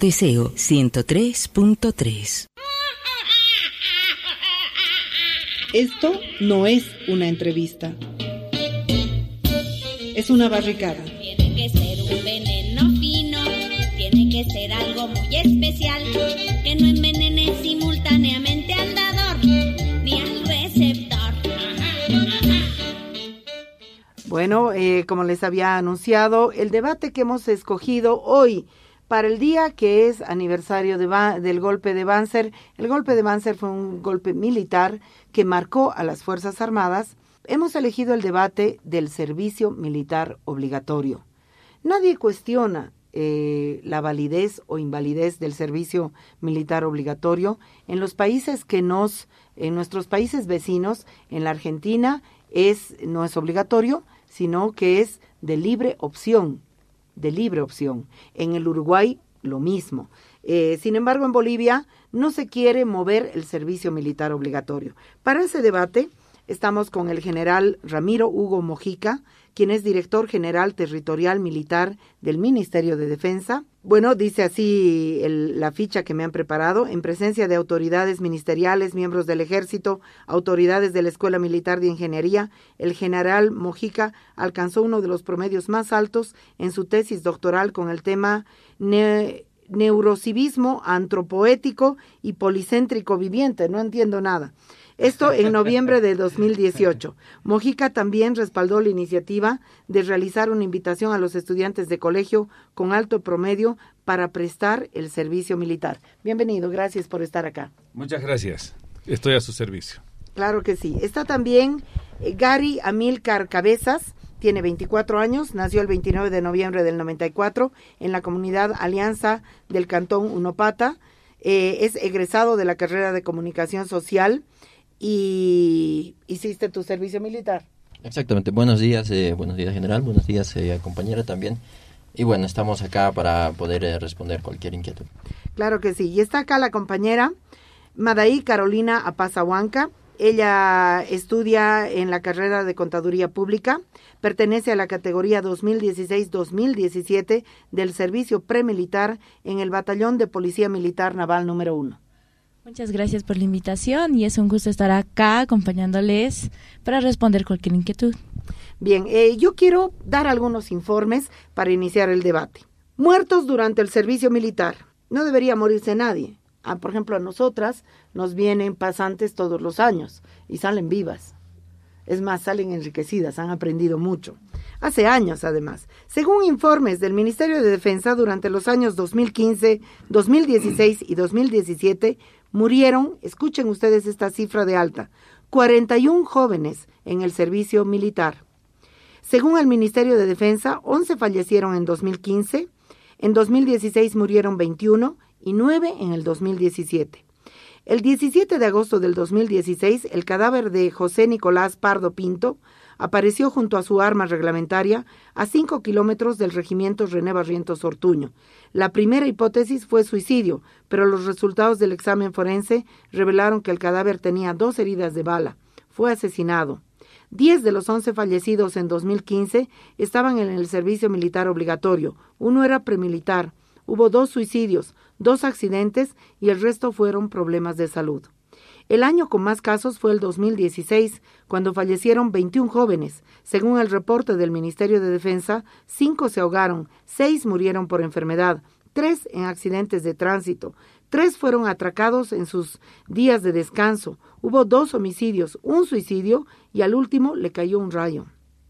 Teseo 103.3. Esto no es una entrevista. Es una barricada. Tiene que ser un veneno fino, tiene que ser algo muy especial, que no envenene simultáneamente al dador ni al receptor. Bueno, como les había anunciado, el debate que hemos escogido hoy para el día que es aniversario del golpe de Banzer. El golpe de Banzer fue un golpe militar que marcó a las Fuerzas Armadas. Hemos elegido el debate del servicio militar obligatorio. Nadie cuestiona la validez o invalidez del servicio militar obligatorio. En los países en nuestros países vecinos, en la Argentina no es obligatorio, sino que es de libre opción. En el Uruguay, lo mismo. Sin embargo, en Bolivia no se quiere mover el servicio militar obligatorio. Para ese debate estamos con el general Ramiro Hugo Mojica, quien es director general territorial militar del Ministerio de Defensa. Bueno, dice así la ficha que me han preparado: en presencia de autoridades ministeriales, miembros del Ejército, autoridades de la Escuela Militar de Ingeniería, el general Mojica alcanzó uno de los promedios más altos en su tesis doctoral con el tema neurocivismo antropoético y policéntrico viviente. No entiendo nada. Esto en noviembre de 2018. Mojica también respaldó la iniciativa de realizar una invitación a los estudiantes de colegio con alto promedio para prestar el servicio militar. Bienvenido, gracias por estar acá. Muchas gracias, estoy a su servicio. Claro que sí. Está también Gary Amílcar Cabezas, tiene 24 años, nació el 29 de noviembre del 94 en la comunidad Alianza del Cantón Unopata, es egresado de la carrera de Comunicación Social. ¿Y hiciste tu servicio militar? Exactamente. Buenos días general, buenos días compañera también. Y bueno, estamos acá para poder responder cualquier inquietud. Claro que sí. Y está acá la compañera Madaí Carolina Apazahuanca. Ella estudia en la carrera de Contaduría Pública, pertenece a la categoría 2016-2017 del servicio premilitar en el Batallón de Policía Militar Naval número 1. Muchas gracias por la invitación y es un gusto estar acá acompañándoles para responder cualquier inquietud. Bien, yo quiero dar algunos informes para iniciar el debate. Muertos durante el servicio militar. No debería morirse nadie. Por ejemplo, a nosotras nos vienen pasantes todos los años y salen vivas. Es más, salen enriquecidas, han aprendido mucho. Hace años, además. Según informes del Ministerio de Defensa, durante los años 2015, 2016 y 2017, murieron, escuchen ustedes esta cifra de alta, 41 jóvenes en el servicio militar. Según el Ministerio de Defensa, 11 fallecieron en 2015, en 2016 murieron 21 y 9 en el 2017. El 17 de agosto del 2016, el cadáver de José Nicolás Pardo Pinto apareció junto a su arma reglamentaria a 5 kilómetros del regimiento René Barrientos Ortuño. La primera hipótesis fue suicidio, pero los resultados del examen forense revelaron que el cadáver tenía 2 heridas de bala. Fue asesinado. 10 de los 11 fallecidos en 2015 estaban en el servicio militar obligatorio. Uno era premilitar. Hubo 2 suicidios, 2 accidentes y el resto fueron problemas de salud. El año con más casos fue el 2016, cuando fallecieron 21 jóvenes. Según el reporte del Ministerio de Defensa, 5 se ahogaron, 6 murieron por enfermedad, 3 en accidentes de tránsito, 3 fueron atracados en sus días de descanso. Hubo 2 homicidios, 1 suicidio y al último le cayó un rayo.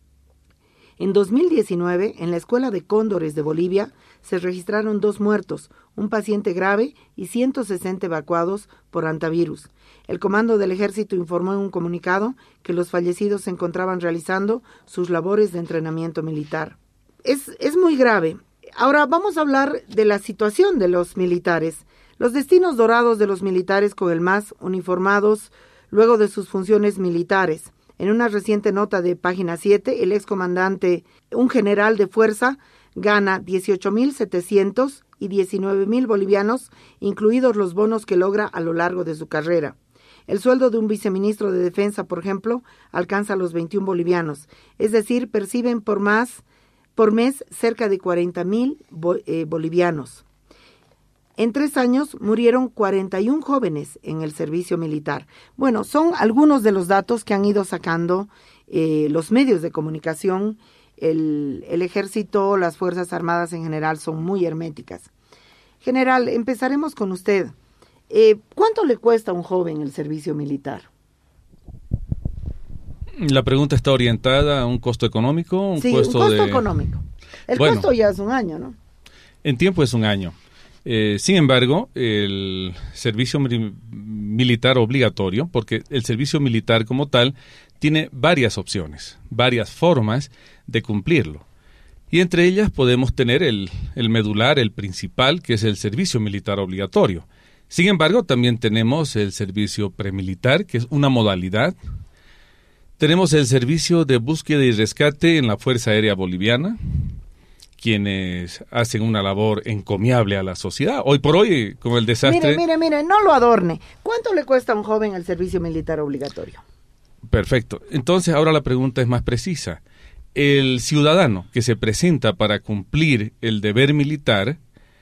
En 2019, en la Escuela de Cóndores de Bolivia, se registraron 2 muertos, un paciente grave y 160 evacuados por hantavirus. El Comando del Ejército informó en un comunicado que los fallecidos se encontraban realizando sus labores de entrenamiento militar. Es muy grave. Ahora vamos a hablar de la situación de los militares. Los destinos dorados de los militares con el MAS uniformados luego de sus funciones militares. En una reciente nota de página 7, el excomandante, un general de fuerza, gana 18.700 y 19.000 bolivianos, incluidos los bonos que logra a lo largo de su carrera. El sueldo de un viceministro de Defensa, por ejemplo, alcanza los 21 bolivianos, es decir, perciben por mes cerca de 40.000 bolivianos. En 3 años murieron 41 jóvenes en el servicio militar. Bueno, son algunos de los datos que han ido sacando los medios de comunicación. El ejército, las Fuerzas Armadas en general son muy herméticas. General, empezaremos con usted. ¿Cuánto le cuesta a un joven el servicio militar? La pregunta está orientada a un costo económico, Sí, un costo económico. El costo ya es un año, ¿no? En tiempo es un año. Sin embargo, el servicio militar obligatorio, porque el servicio militar como tal tiene varias opciones, varias formas de cumplirlo. Y entre ellas podemos tener el medular, el principal, que es el servicio militar obligatorio. Sin embargo, también tenemos el servicio premilitar, que es una modalidad. Tenemos el servicio de búsqueda y rescate en la Fuerza Aérea Boliviana, quienes hacen una labor encomiable a la sociedad. Hoy por hoy, con el desastre... Mire, no lo adorne. ¿Cuánto le cuesta a un joven el servicio militar obligatorio? Perfecto. Entonces, ahora la pregunta es más precisa. El ciudadano que se presenta para cumplir el deber militar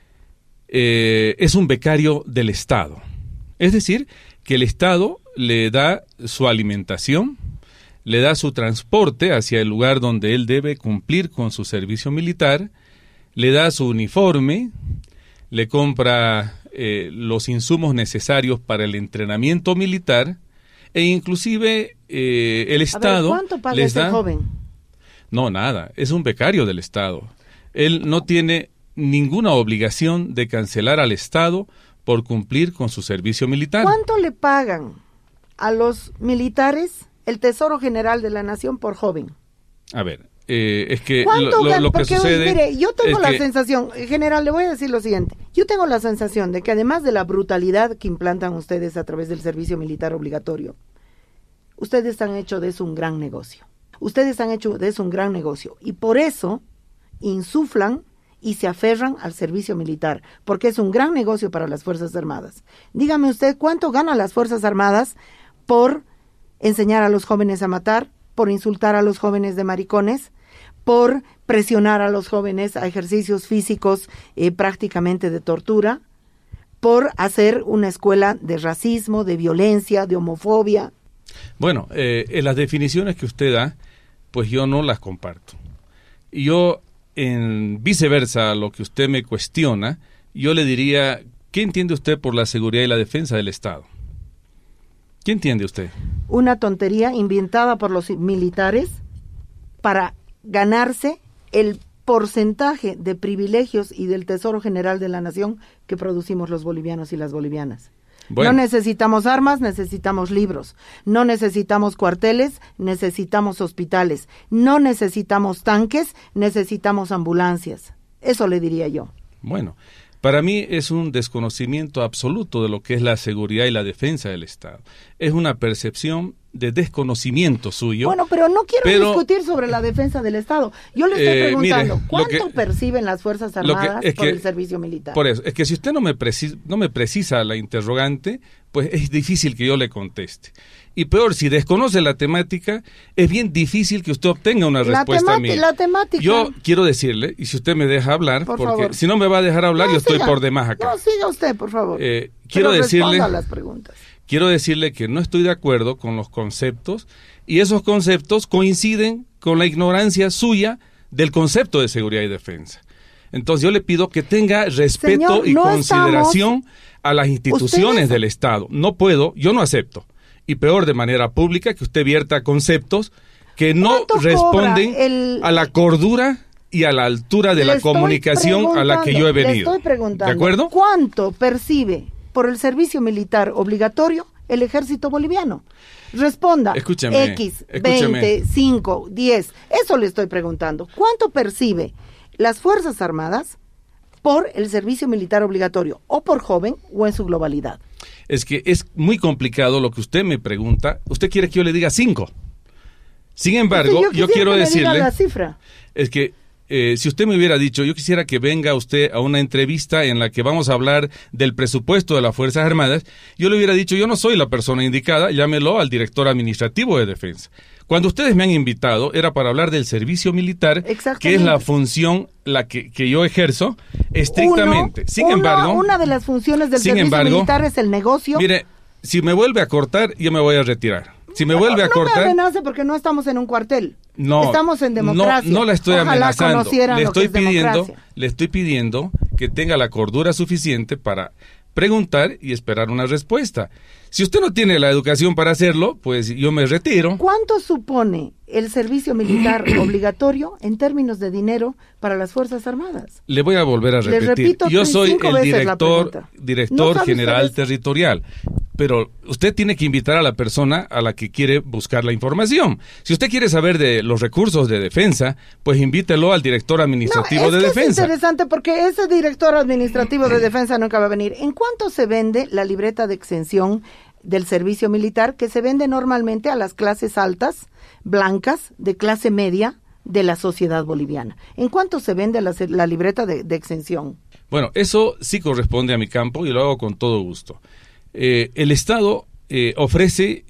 es un becario del Estado. Es decir, que el Estado le da su alimentación, le da su transporte hacia el lugar donde él debe cumplir con su servicio militar, le da su uniforme, le compra los insumos necesarios para el entrenamiento militar e inclusive el Estado ¿cuánto paga les da... ese joven? No, nada, es un becario del Estado. Él no tiene ninguna obligación de cancelar al Estado por cumplir con su servicio militar. ¿Cuánto le pagan a los militares el Tesoro General de la Nación por joven? A ver, es que lo que porque, sucede... Mire, yo tengo es la que... sensación, general, le voy a decir lo siguiente. Yo tengo la sensación de que además de la brutalidad que implantan ustedes a través del servicio militar obligatorio, ustedes han hecho de eso un gran negocio. Ustedes han hecho de eso un gran negocio. Y por eso insuflan y se aferran al servicio militar, porque es un gran negocio para las Fuerzas Armadas. Dígame usted, ¿cuánto ganan las Fuerzas Armadas por enseñar a los jóvenes a matar, por insultar a los jóvenes de maricones, por presionar a los jóvenes a ejercicios físicos prácticamente de tortura, por hacer una escuela de racismo, de violencia, de homofobia? Bueno, las definiciones que usted da, pues yo no las comparto. Yo, en viceversa a lo que usted me cuestiona, yo le diría, ¿qué entiende usted por la seguridad y la defensa del Estado? ¿Qué entiende usted? Una tontería inventada por los militares para ganarse el porcentaje de privilegios y del Tesoro General de la Nación que producimos los bolivianos y las bolivianas. Bueno. No necesitamos armas, necesitamos libros. No necesitamos cuarteles, necesitamos hospitales. No necesitamos tanques, necesitamos ambulancias. Eso le diría yo. Bueno, para mí es un desconocimiento absoluto de lo que es la seguridad y la defensa del Estado. Es una percepción de desconocimiento suyo. Bueno, pero no quiero discutir sobre la defensa del Estado. Yo le estoy preguntando, mire, ¿cuánto perciben las Fuerzas Armadas por el servicio militar? Por eso, es que si usted no me precisa la interrogante, pues es difícil que yo le conteste. Y peor, si desconoce la temática, es bien difícil que usted obtenga una respuesta mía. La temática. Yo quiero decirle, y si usted me deja hablar, por porque favor. Si no me va a dejar hablar, yo estoy por demás acá. No, siga usted, por favor. Quiero decirle, responda a las preguntas. Quiero decirle que no estoy de acuerdo con los conceptos, y esos conceptos coinciden con la ignorancia suya del concepto de seguridad y defensa. Entonces yo le pido que tenga respeto y consideración a las instituciones del Estado. No puedo, yo no acepto, y peor de manera pública, que usted vierta conceptos que no responden a la cordura y a la altura de la comunicación a la que yo he venido. Le estoy preguntando, ¿de acuerdo? ¿Cuánto percibe por el servicio militar obligatorio el ejército boliviano? Responda. Escúcheme, X, 20, 5, 10. Eso le estoy preguntando. ¿Cuánto percibe las Fuerzas Armadas por el servicio militar obligatorio, o por joven, o en su globalidad? Es que es muy complicado lo que usted me pregunta. Usted quiere que yo le diga 5. Sin embargo, yo quiero decirle... La cifra. Es que si usted me hubiera dicho, yo quisiera que venga usted a una entrevista en la que vamos a hablar del presupuesto de las Fuerzas Armadas, yo le hubiera dicho, yo no soy la persona indicada, llámelo al director administrativo de Defensa. Cuando ustedes me han invitado, era para hablar del servicio militar, que es la función que yo ejerzo estrictamente. Una de las funciones del servicio militar es el negocio. Mire, si me vuelve a cortar, yo me voy a retirar. Si me vuelve a cortar... No me amenace porque no estamos en un cuartel. No, estamos en democracia. No la estoy amenazando. Le estoy pidiendo que tenga la cordura suficiente para preguntar y esperar una respuesta. Si usted no tiene la educación para hacerlo, pues yo me retiro. ¿Cuánto supone el servicio militar obligatorio en términos de dinero para las Fuerzas Armadas? Le voy a volver a repetir. Repito, yo soy el director ¿No general territorial. Pero usted tiene que invitar a la persona a la que quiere buscar la información. Si usted quiere saber de los recursos de defensa, pues invítelo al director administrativo de defensa. Es interesante porque ese director administrativo de defensa nunca va a venir. ¿En cuánto se vende la libreta de exención del servicio militar, que se vende normalmente a las clases altas, blancas, de clase media de la sociedad boliviana? ¿En cuánto se vende la libreta de exención? Bueno, eso sí corresponde a mi campo y lo hago con todo gusto. El Estado ofrece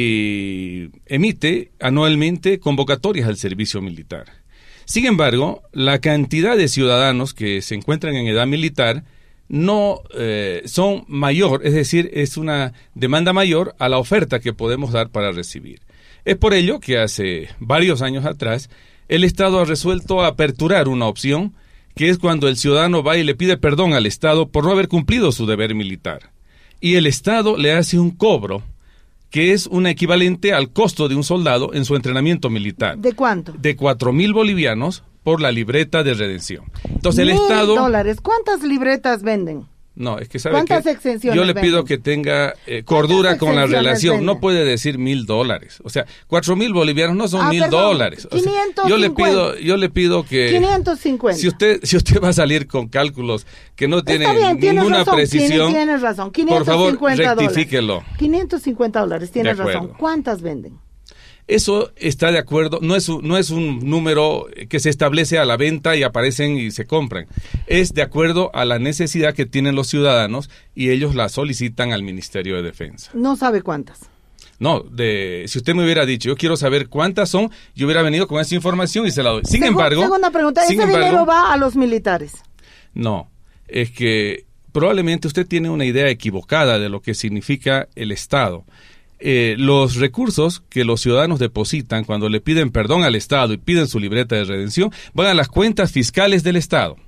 y emite anualmente convocatorias al servicio militar. Sin embargo, la cantidad de ciudadanos que se encuentran en edad militar no son mayor, es decir, es una demanda mayor a la oferta que podemos dar para recibir. Es por ello que hace varios años atrás el Estado ha resuelto aperturar una opción, que es cuando el ciudadano va y le pide perdón al Estado por no haber cumplido su deber militar. Y el Estado le hace un cobro que es un equivalente al costo de un soldado en su entrenamiento militar. ¿De cuánto? De 4,000 bolivianos por la libreta de redención. Entonces el Estado... $1,000. ¿Cuántas libretas venden? No, es que sabe ¿Cuántas que exenciones yo le pido venden? que tenga cordura con la relación. venden? No puede decir $1,000. O sea, 4,000 bolivianos no son $1,000. O sea, 550. yo le pido que 550. Si usted va a salir con cálculos que no tienen ninguna precisión, tienes razón. por favor, rectifíquelo. $550, tienes razón. acuerdo. ¿Cuántas venden? Eso está de acuerdo, no es un número que se establece a la venta y aparecen y se compran. Es de acuerdo a la necesidad que tienen los ciudadanos y ellos la solicitan al Ministerio de Defensa. No sabe cuántas. No, si usted me hubiera dicho, yo quiero saber cuántas son, yo hubiera venido con esa información y se la doy. Sin embargo... Segunda pregunta, ¿ese dinero va a los militares? No, es que probablemente usted tiene una idea equivocada de lo que significa el Estado. Los recursos que los ciudadanos depositan cuando le piden perdón al Estado y piden su libreta de redención van a las cuentas fiscales del Estado.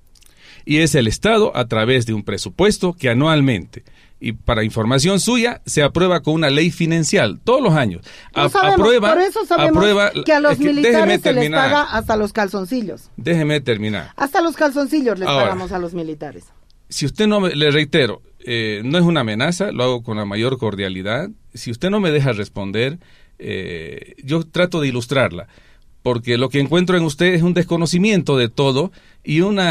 Y es el Estado, a través de un presupuesto que anualmente, y para información suya, se aprueba con una ley financiera todos los años. Por eso sabemos que a los militares se les paga hasta los calzoncillos. Déjeme terminar. Hasta los calzoncillos les pagamos a los militares. Si usted no le reitero, no es una amenaza, lo hago con la mayor cordialidad. Si usted no me deja responder, yo trato de ilustrarla, porque lo que encuentro en usted es un desconocimiento de todo y un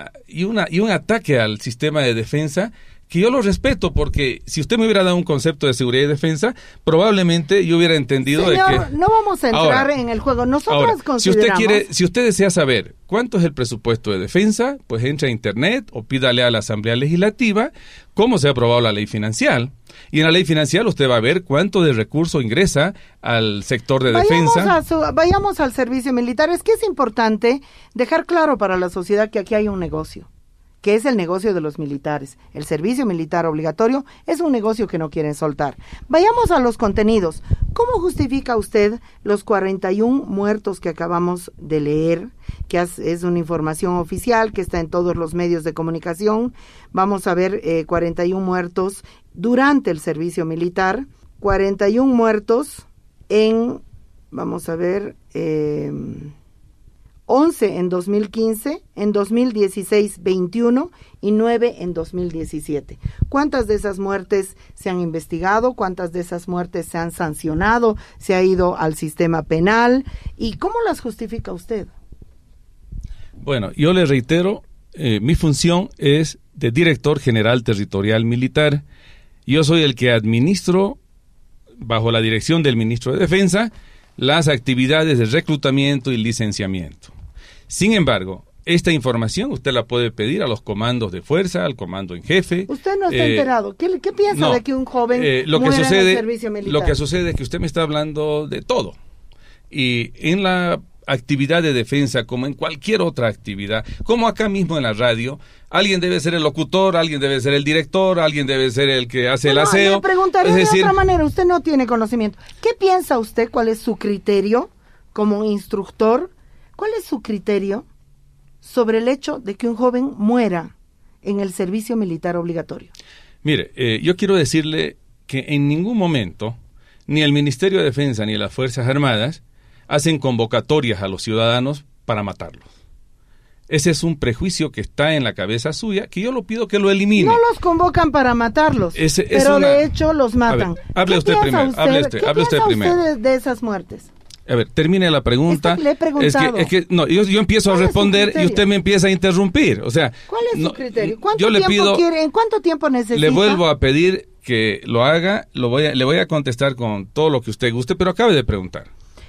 ataque al sistema de defensa, que yo lo respeto, porque si usted me hubiera dado un concepto de seguridad y defensa, probablemente yo hubiera entendido Señor, de que... no vamos a entrar en el juego. Nosotros consideramos... Si usted desea saber cuánto es el presupuesto de defensa, pues entre a Internet o pídale a la Asamblea Legislativa cómo se ha aprobado la ley financiera. Y en la ley financiera usted va a ver cuánto de recurso ingresa al sector de defensa. Vayamos al servicio militar. Es que es importante dejar claro para la sociedad que aquí hay un negocio, que es el negocio de los militares. El servicio militar obligatorio es un negocio que no quieren soltar. Vayamos a los contenidos. ¿Cómo justifica usted los 41 muertos que acabamos de leer? Que es una información oficial que está en todos los medios de comunicación. Vamos a ver 41 muertos durante el servicio militar, 41 muertos en, vamos a ver, 11 en 2015, en 2016 21 y 9 en 2017. ¿Cuántas de esas muertes se han investigado? ¿Cuántas de esas muertes se han sancionado? ¿Se ha ido al sistema penal? ¿Y cómo las justifica usted? Bueno, yo le reitero, mi función es de director general territorial militar. Yo soy el que administro, bajo la dirección del ministro de Defensa, las actividades de reclutamiento y licenciamiento. Sin embargo, esta información usted la puede pedir a los comandos de fuerza, al comando en jefe. Usted no está enterado. ¿Qué piensa de que un joven lo que muera sucede, en el servicio militar? Lo que sucede es que usted me está hablando de todo. Y en la actividad de defensa, como en cualquier otra actividad, como acá mismo en la radio, alguien debe ser el locutor, alguien debe ser el director, alguien debe ser el que hace el aseo. Le preguntaría de otra manera, usted no tiene conocimiento. ¿Qué piensa usted? ¿Cuál es su criterio como instructor? ¿Cuál es su criterio sobre el hecho de que un joven muera en el servicio militar obligatorio? Mire, yo quiero decirle que en ningún momento, ni el Ministerio de Defensa ni las Fuerzas Armadas hacen convocatorias a los ciudadanos para matarlos. Ese es un prejuicio que está en la cabeza suya, que yo lo pido que lo elimine. No los convocan para matarlos, pero de hecho los matan. Hable usted primero. ¿Qué piensa usted de esas muertes? A ver, termine la pregunta. Le he preguntado. Yo empiezo a responder y usted me empieza a interrumpir. O sea, ¿cuál es su criterio? ¿En cuánto tiempo necesita? Le vuelvo a pedir que lo haga, le voy a contestar con todo lo que usted guste, pero acabe de preguntar.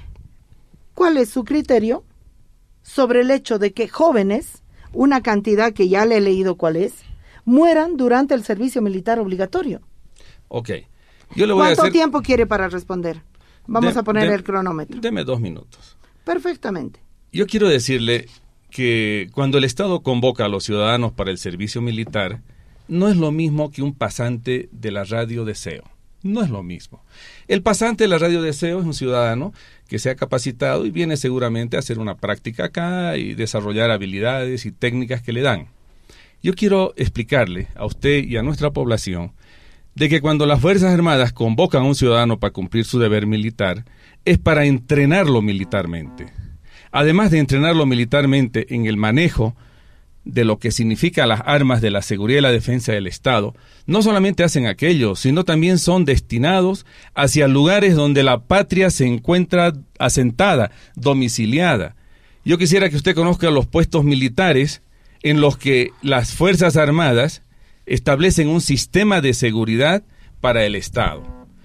¿Cuál es su criterio sobre el hecho de que jóvenes, una cantidad que ya le he leído cuál es, mueran durante el servicio militar obligatorio? Ok. ¿Cuánto tiempo quiere para responder? Vamos a poner el cronómetro. Deme 2 minutos. Perfectamente. Yo quiero decirle que cuando el Estado convoca a los ciudadanos para el servicio militar, no es lo mismo que un pasante de la radio deseo. No es lo mismo. El pasante de la radio deseo es un ciudadano que se ha capacitado y viene seguramente a hacer una práctica acá y desarrollar habilidades y técnicas que le dan. Yo quiero explicarle a usted y a nuestra población de que cuando las Fuerzas Armadas convocan a un ciudadano para cumplir su deber militar, es para entrenarlo militarmente. Además de entrenarlo militarmente en el manejo de lo que significa las armas de la seguridad y la defensa del Estado, no solamente hacen aquello, sino también son destinados hacia lugares donde la patria se encuentra asentada, domiciliada. Yo quisiera que usted conozca los puestos militares en los que las Fuerzas Armadas establecen un sistema de seguridad para el Estado.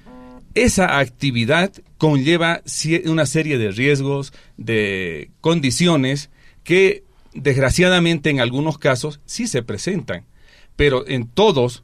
Esa actividad conlleva una serie de riesgos, de condiciones que desgraciadamente en algunos casos sí se presentan, pero en todos,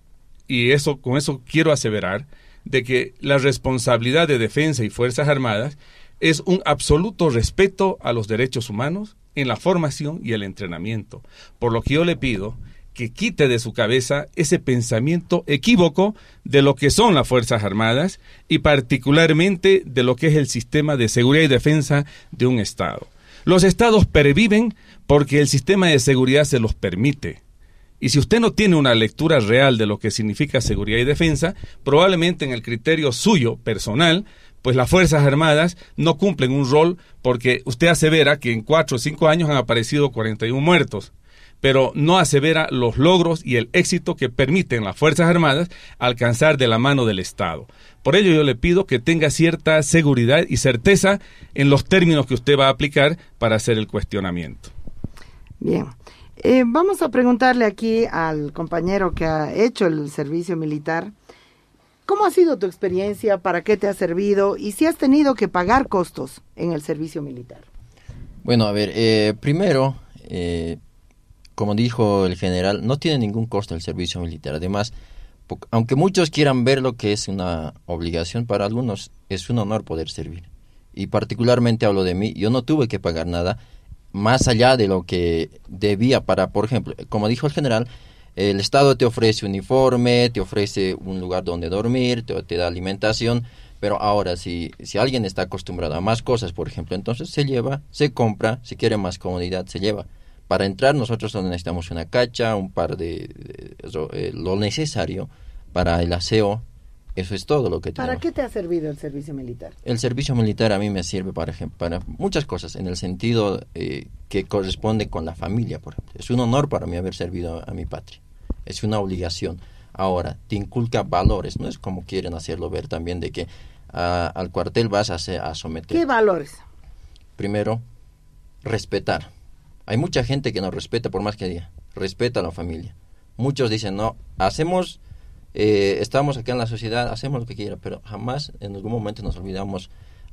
y con eso quiero aseverar, de que la responsabilidad de defensa y Fuerzas Armadas es un absoluto respeto a los derechos humanos en la formación y el entrenamiento, por lo que yo le pido que quite de su cabeza ese pensamiento equívoco de lo que son las Fuerzas Armadas y particularmente de lo que es el sistema de seguridad y defensa de un Estado. Los Estados perviven porque el sistema de seguridad se los permite. Y si usted no tiene una lectura real de lo que significa seguridad y defensa, probablemente en el criterio suyo personal, pues las Fuerzas Armadas no cumplen un rol porque usted asevera que en 4 o 5 años han aparecido 41 muertos. Pero no asevera los logros y el éxito que permiten las Fuerzas Armadas alcanzar de la mano del Estado. Por ello yo le pido que tenga cierta seguridad y certeza en los términos que usted va a aplicar para hacer el cuestionamiento. Bien, vamos a preguntarle aquí al compañero que ha hecho el servicio militar, ¿cómo ha sido tu experiencia? ¿Para qué te ha servido? Y si has tenido que pagar costos en el servicio militar. Bueno, a ver, primero... como dijo el general, no tiene ningún costo el servicio militar. Además, aunque muchos quieran ver lo que es una obligación, para algunos es un honor poder servir. Y particularmente hablo de mí, yo no tuve que pagar nada, más allá de lo que debía para, por ejemplo, como dijo el general, el Estado te ofrece uniforme, te ofrece un lugar donde dormir, te da alimentación, pero ahora si alguien está acostumbrado a más cosas, por ejemplo, entonces se lleva, se compra, si quiere más comodidad, se lleva. Para entrar nosotros necesitamos una cacha, un par lo necesario para el aseo. Eso es todo lo que tenemos. ¿Para qué te ha servido el servicio militar? El servicio militar a mí me sirve, por ejemplo, para muchas cosas, en el sentido que corresponde con la familia, por ejemplo. Es un honor para mí haber servido a mi patria. Es una obligación. Ahora, te inculca valores. No es como quieren hacerlo ver también de que al cuartel vas a someter. ¿Qué valores? Primero, respetar. Hay mucha gente que no respeta, por más que diga, respeta a la familia. Muchos dicen, no, estamos acá en la sociedad, hacemos lo que quiera, pero jamás en algún momento nos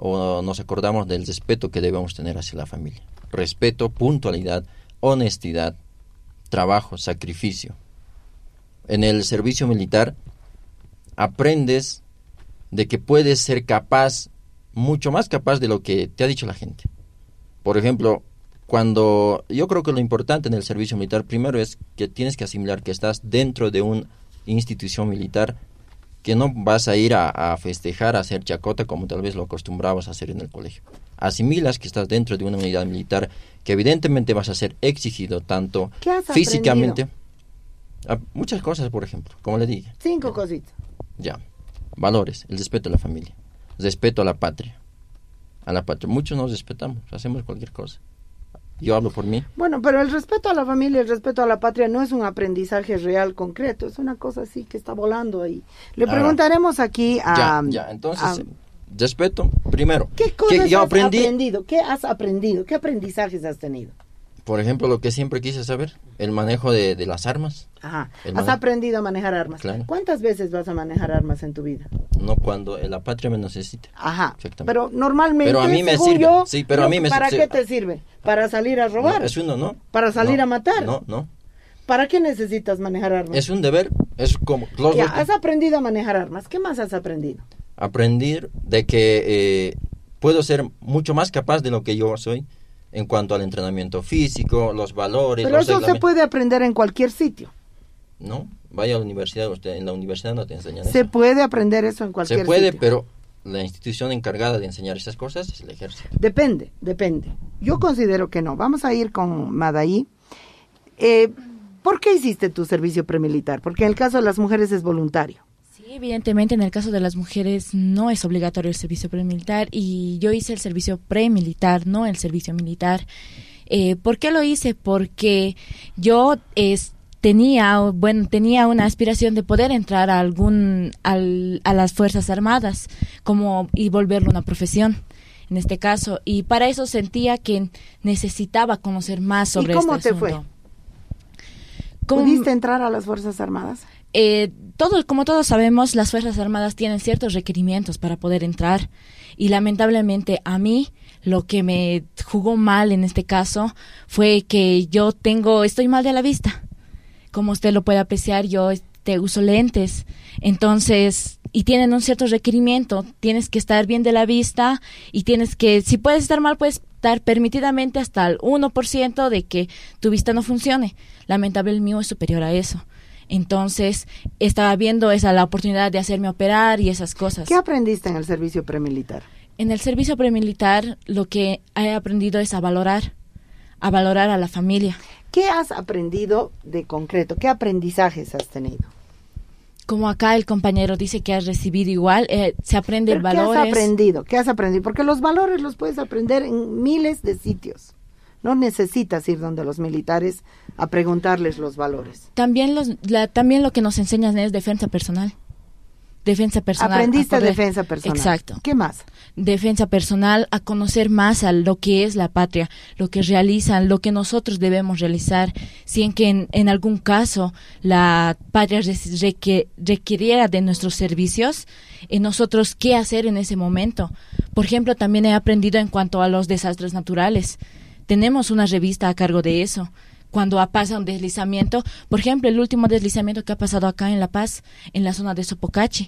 o nos acordamos del respeto que debemos tener hacia la familia. Respeto, puntualidad, honestidad, trabajo, sacrificio. En el servicio militar aprendes de que puedes ser capaz, mucho más capaz de lo que te ha dicho la gente. Por ejemplo, cuando yo creo que lo importante en el servicio militar primero es que tienes que asimilar que estás dentro de una institución militar, que no vas a ir a festejar, a hacer chacota como tal vez lo acostumbrabas a hacer en el colegio. Asimilas que estás dentro de una unidad militar, que evidentemente vas a ser exigido tanto físicamente. Muchas cosas, por ejemplo, como le dije. 5 cositas. Ya. Valores, el respeto a la familia, respeto a la patria. A la patria. Muchos nos respetamos, hacemos cualquier cosa. Yo hablo por mí. Bueno, pero el respeto a la familia, el respeto a la patria no es un aprendizaje real, concreto, es una cosa así que está volando ahí. Le preguntaremos aquí a... Ya, entonces, respeto, primero. ¿Qué cosas has aprendido? ¿Qué has aprendido? ¿Qué aprendizajes has tenido? Por ejemplo, lo que siempre quise saber, el manejo de las armas. Ajá, has aprendido a manejar armas. Claro. ¿Cuántas veces vas a manejar armas en tu vida? No cuando la patria me necesita. Ajá, exactamente. pero normalmente, pero a mí me sirve. Sí, pero a mí me ¿para sirve. qué te sirve? ¿Para salir a robar? No, es uno, ¿no? ¿Para salir a matar? No. ¿Para qué necesitas manejar armas? Es un deber, es como... Ya, has aprendido a manejar armas. ¿Qué más has aprendido? Aprender de que puedo ser mucho más capaz de lo que yo soy en cuanto al entrenamiento físico, los valores... Pero eso se puede aprender en cualquier sitio. No, vaya a la universidad, usted en la universidad no te enseñan eso. Se puede aprender eso en cualquier sitio. Se puede, pero la institución encargada de enseñar esas cosas es el ejército. Depende. Yo considero que no. Vamos a ir con Madaí. ¿Por qué hiciste tu servicio premilitar? Porque en el caso de las mujeres es voluntario. Sí, evidentemente en el caso de las mujeres no es obligatorio el servicio premilitar y yo hice el servicio premilitar, no el servicio militar. ¿Por qué lo hice? Porque yo tenía una aspiración de poder entrar a las Fuerzas Armadas y volverlo una profesión en este caso, y para eso sentía que necesitaba conocer más sobre este asunto. ¿Y cómo te fue? ¿Pudiste entrar a las Fuerzas Armadas? Como todos sabemos, las Fuerzas Armadas tienen ciertos requerimientos para poder entrar y lamentablemente a mí lo que me jugó mal en este caso fue que estoy mal de la vista. Como usted lo puede apreciar, yo uso lentes, entonces, y tienen un cierto requerimiento, tienes que estar bien de la vista y si puedes estar mal, puedes estar permitidamente hasta el 1% de que tu vista no funcione. Lamentablemente el mío es superior a eso. Entonces, estaba viendo la oportunidad de hacerme operar y esas cosas. ¿Qué aprendiste en el servicio premilitar? En el servicio premilitar lo que he aprendido es a valorar a la familia. ¿Qué has aprendido de concreto? ¿Qué aprendizajes has tenido? Como acá el compañero dice que has recibido igual, se aprende el valor. ¿Qué has aprendido? Porque los valores los puedes aprender en miles de sitios. No necesitas ir donde los militares a preguntarles los valores. También lo que nos enseñan es defensa personal. Aprendiste defensa personal. Exacto. ¿Qué más? Defensa personal, a conocer más a lo que es la patria, lo que realizan, lo que nosotros debemos realizar, si en algún caso la patria requiriera de nuestros servicios, nosotros qué hacer en ese momento. Por ejemplo, también he aprendido en cuanto a los desastres naturales. Tenemos una revista a cargo de eso. Cuando pasa un deslizamiento, por ejemplo, el último deslizamiento que ha pasado acá en La Paz, en la zona de Sopocachi,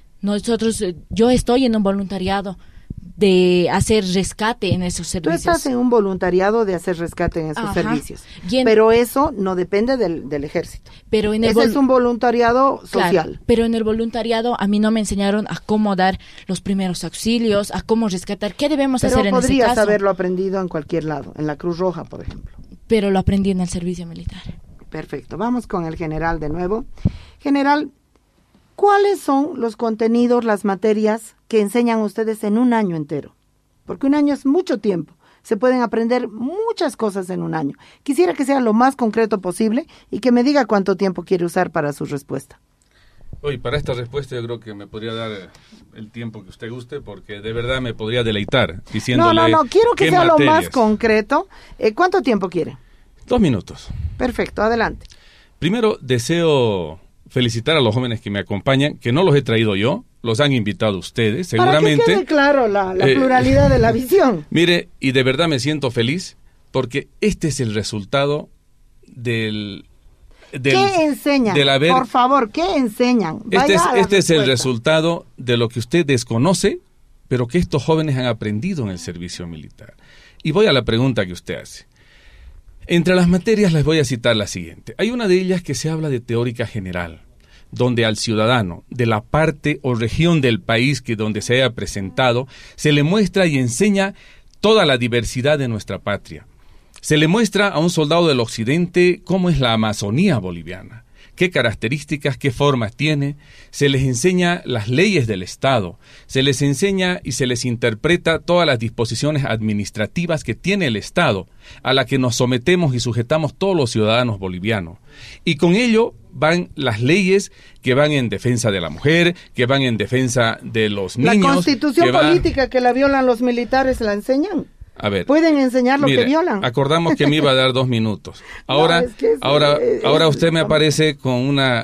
yo estoy en un voluntariado de hacer rescate en esos servicios. Tú estás en un voluntariado de hacer rescate en esos servicios, pero eso no depende del ejército. Pero ese es un voluntariado social. Claro, pero en el voluntariado a mí no me enseñaron a cómo dar los primeros auxilios, a cómo rescatar, qué debemos hacer en ese caso. Pero podrías haberlo aprendido en cualquier lado, en la Cruz Roja, por ejemplo. Pero lo aprendí en el servicio militar. Perfecto, vamos con el general de nuevo. General, ¿cuáles son los contenidos, las materias que enseñan ustedes en un año entero? Porque un año es mucho tiempo. Se pueden aprender muchas cosas en un año. Quisiera que sea lo más concreto posible y que me diga cuánto tiempo quiere usar para su respuesta. Hoy, para esta respuesta yo creo que me podría dar el tiempo que usted guste, porque de verdad me podría deleitar diciéndole... No, quiero que sea lo más concreto. ¿Cuánto tiempo quiere? 2 minutos. Perfecto, adelante. Primero, deseo felicitar a los jóvenes que me acompañan, que no los he traído yo, los han invitado ustedes, seguramente. Para que quede claro la pluralidad de la visión. Mire, y de verdad me siento feliz porque este es el resultado ¿qué enseñan? Por favor, ¿qué enseñan? Este es el resultado de lo que usted desconoce, pero que estos jóvenes han aprendido en el servicio militar. Y voy a la pregunta que usted hace. Entre las materias les voy a citar la siguiente. Hay una de ellas que se habla de teórica general, donde al ciudadano de la parte o región del país donde se haya presentado, se le muestra y enseña toda la diversidad de nuestra patria. Se le muestra a un soldado del occidente cómo es la Amazonía boliviana, qué características, qué formas tiene, se les enseña las leyes del Estado, se les enseña y se les interpreta todas las disposiciones administrativas que tiene el Estado, a la que nos sometemos y sujetamos todos los ciudadanos bolivianos. Y con ello van las leyes que van en defensa de la mujer, que van en defensa de los niños. La constitución política que la violan los militares, ¿la enseñan? A ver, pueden enseñar lo que violan. Acordamos que me iba a dar 2 minutos. Ahora, ahora usted me aparece con una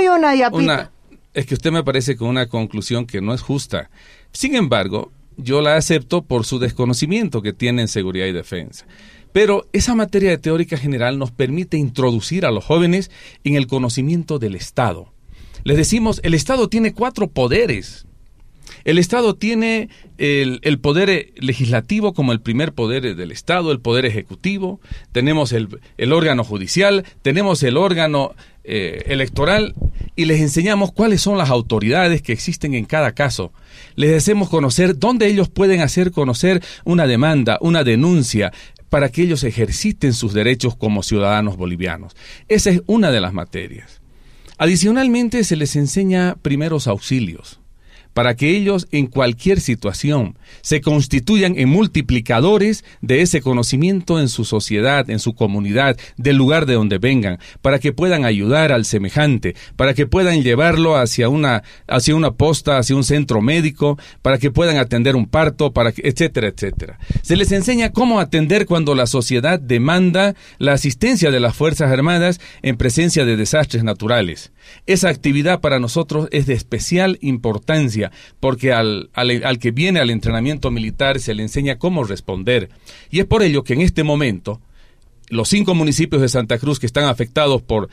es que usted me aparece con una conclusión que no es justa. Sin embargo, yo la acepto por su desconocimiento que tiene en seguridad y defensa. Pero esa materia de teórica general nos permite introducir a los jóvenes en el conocimiento del Estado. Les decimos, el Estado tiene 4 poderes. El Estado tiene el poder legislativo como el primer poder del Estado, el poder ejecutivo, tenemos el órgano judicial, tenemos el órgano electoral y les enseñamos cuáles son las autoridades que existen en cada caso. Les hacemos conocer dónde ellos pueden hacer conocer una demanda, una denuncia, para que ellos ejerciten sus derechos como ciudadanos bolivianos. Esa es una de las materias. Adicionalmente se les enseña primeros auxilios, para que ellos en cualquier situación se constituyan en multiplicadores de ese conocimiento en su sociedad, en su comunidad, del lugar de donde vengan, para que puedan ayudar al semejante, para que puedan llevarlo hacia una posta, hacia un centro médico, para que puedan atender un parto, etcétera, etcétera. Se les enseña cómo atender cuando la sociedad demanda la asistencia de las Fuerzas Armadas en presencia de desastres naturales. Esa actividad para nosotros es de especial importancia, porque al que viene al entrenamiento militar se le enseña cómo responder. Y es por ello que en este momento los 5 municipios de Santa Cruz que están afectados por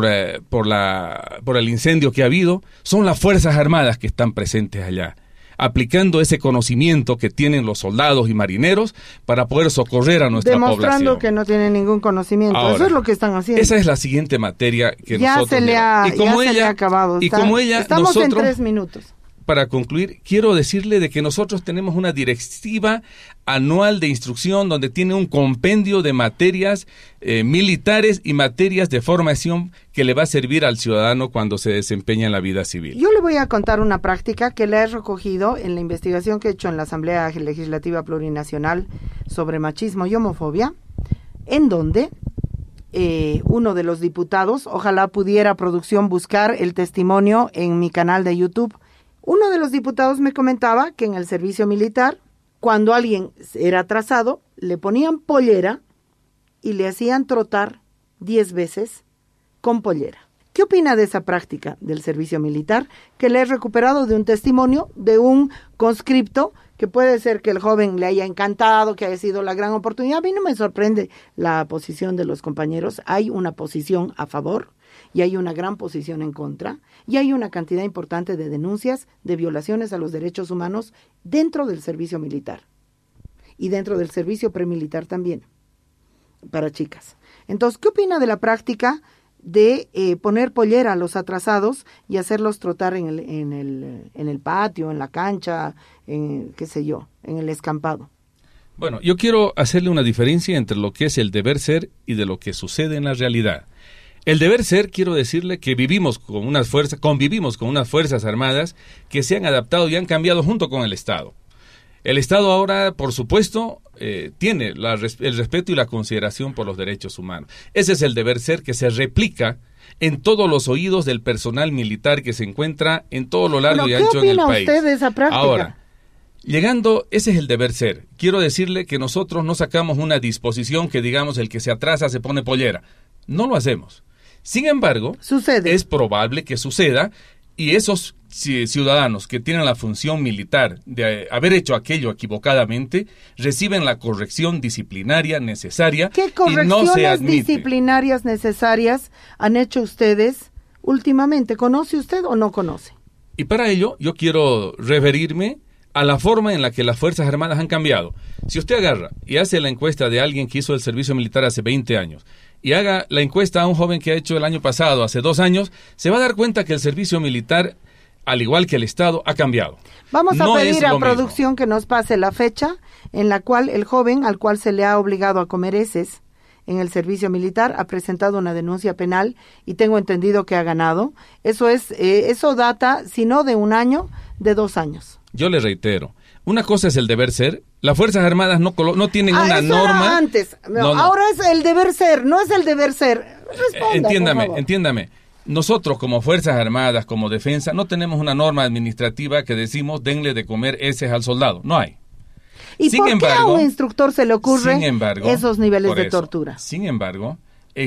el incendio que ha habido, son las Fuerzas Armadas que están presentes allá, aplicando ese conocimiento que tienen los soldados y marineros para poder socorrer a nuestra población. Demostrando que no tienen ningún conocimiento. Ahora, eso es lo que están haciendo. Esa es la siguiente materia que ya nosotros... se le ha acabado. Estamos en 3 minutos. Para concluir, quiero decirle de que nosotros tenemos una directiva anual de instrucción donde tiene un compendio de materias militares y materias de formación que le va a servir al ciudadano cuando se desempeña en la vida civil. Yo le voy a contar una práctica que la he recogido en la investigación que he hecho en la Asamblea Legislativa Plurinacional sobre machismo y homofobia, en donde uno de los diputados, ojalá pudiera producción buscar el testimonio en mi canal de YouTube. Uno de los diputados me comentaba que en el servicio militar, cuando alguien era atrasado, le ponían pollera y le hacían trotar 10 veces con pollera. ¿Qué opina de esa práctica del servicio militar? Que le he recuperado de un testimonio de un conscripto, que puede ser que el joven le haya encantado, que haya sido la gran oportunidad. A mí no me sorprende la posición de los compañeros. Hay una posición a favor y hay una gran posición en contra, y hay una cantidad importante de denuncias de violaciones a los derechos humanos dentro del servicio militar y dentro del servicio premilitar también, para chicas. Entonces, ¿qué opina de la práctica de poner pollera a los atrasados y hacerlos trotar en el patio, en la cancha, en el escampado? Bueno, yo quiero hacerle una diferencia entre lo que es el deber ser y de lo que sucede en la realidad. El deber ser, quiero decirle que convivimos con unas Fuerzas Armadas que se han adaptado y han cambiado junto con el Estado. El Estado ahora, por supuesto, tiene el respeto y la consideración por los derechos humanos. Ese es el deber ser que se replica en todos los oídos del personal militar que se encuentra en todo lo largo y ancho en el país. ¿Qué opina usted de esa práctica? Ahora, ese es el deber ser. Quiero decirle que nosotros no sacamos una disposición que digamos el que se atrasa se pone pollera. No lo hacemos. Sin embargo, es probable que suceda Y esos ciudadanos que tienen la función militar de haber hecho aquello equivocadamente reciben la corrección disciplinaria necesaria. ¿Qué y correcciones no se admite. disciplinarias necesarias han hecho ustedes últimamente? ¿Conoce usted o no conoce? Y para ello yo quiero referirme a la forma en la que las Fuerzas Armadas han cambiado. Si usted agarra y hace la encuesta de alguien que hizo el servicio militar hace 20 años y haga la encuesta a un joven que ha hecho el año pasado, hace 2 años, se va a dar cuenta que el servicio militar, al igual que el Estado, ha cambiado. Vamos a No pedir es a lo producción mismo. que nos pase la fecha en la cual el joven al cual se le ha obligado a comer heces en el servicio militar ha presentado una denuncia penal y tengo entendido que ha ganado. Eso data, si no de 1 año, de 2 años. Yo le reitero, una cosa es el deber ser. Las Fuerzas Armadas no tienen una eso norma. Era antes. No. Ahora es el deber ser, no es el deber ser. Responda, por favor. Entiéndame. Nosotros como Fuerzas Armadas, como defensa, no tenemos una norma administrativa que decimos denle de comer heces al soldado. No hay. ¿Y por qué a un instructor se le ocurre esos niveles de tortura? Sin embargo,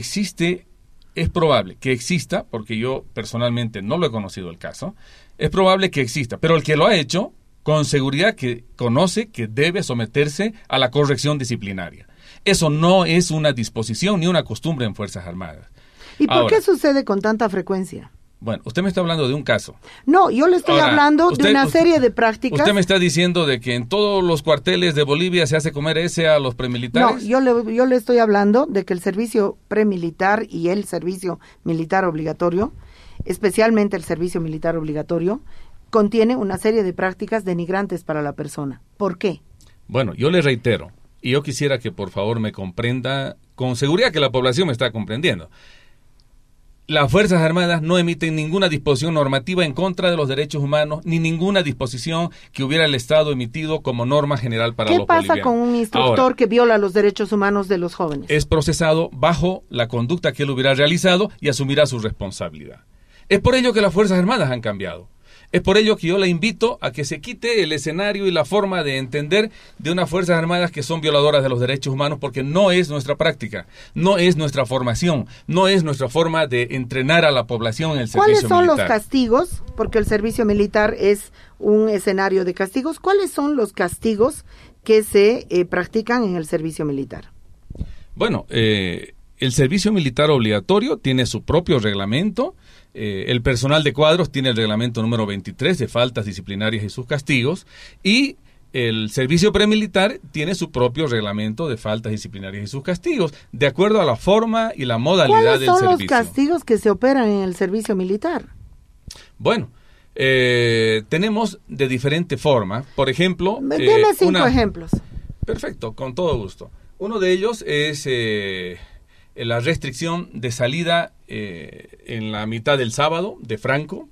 es probable que exista, porque yo personalmente no lo he conocido el caso, es probable que exista, pero el que lo ha hecho, con seguridad que conoce que debe someterse a la corrección disciplinaria. Eso no es una disposición ni una costumbre en Fuerzas Armadas. ¿Y por qué sucede con tanta frecuencia? Bueno, usted me está hablando de un caso. No, yo le estoy hablando de una serie de prácticas. ¿Usted me está diciendo de que en todos los cuarteles de Bolivia se hace comer ese a los premilitares? No, yo le estoy hablando de que el servicio premilitar y el servicio militar obligatorio, especialmente el servicio militar obligatorio, contiene una serie de prácticas denigrantes para la persona. ¿Por qué? Bueno, yo le reitero, y yo quisiera que por favor me comprenda, con seguridad que la población me está comprendiendo. Las Fuerzas Armadas no emiten ninguna disposición normativa en contra de los derechos humanos, ni ninguna disposición que hubiera el Estado emitido como norma general para los bolivianos. ¿Qué pasa con un instructor que viola los derechos humanos de los jóvenes? Es procesado bajo la conducta que él hubiera realizado y asumirá su responsabilidad. Es por ello que las Fuerzas Armadas han cambiado. Es por ello que yo la invito a que se quite el escenario y la forma de entender de unas Fuerzas Armadas que son violadoras de los derechos humanos, porque no es nuestra práctica, no es nuestra formación, no es nuestra forma de entrenar a la población en el servicio militar. ¿Cuáles son los castigos? Porque el servicio militar es un escenario de castigos. ¿Cuáles son los castigos que se practican en el servicio militar? Bueno, el servicio militar obligatorio tiene su propio reglamento. El personal de cuadros tiene el reglamento número 23 de faltas disciplinarias y sus castigos, y el servicio premilitar tiene su propio reglamento de faltas disciplinarias y sus castigos, de acuerdo a la forma y la modalidad del servicio. ¿Cuáles son los castigos que se operan en el servicio militar? Bueno, tenemos de diferente forma. Por ejemplo... Deme 5 ejemplos. Perfecto, con todo gusto. Uno de ellos es... la restricción de salida en la mitad del sábado de Franco.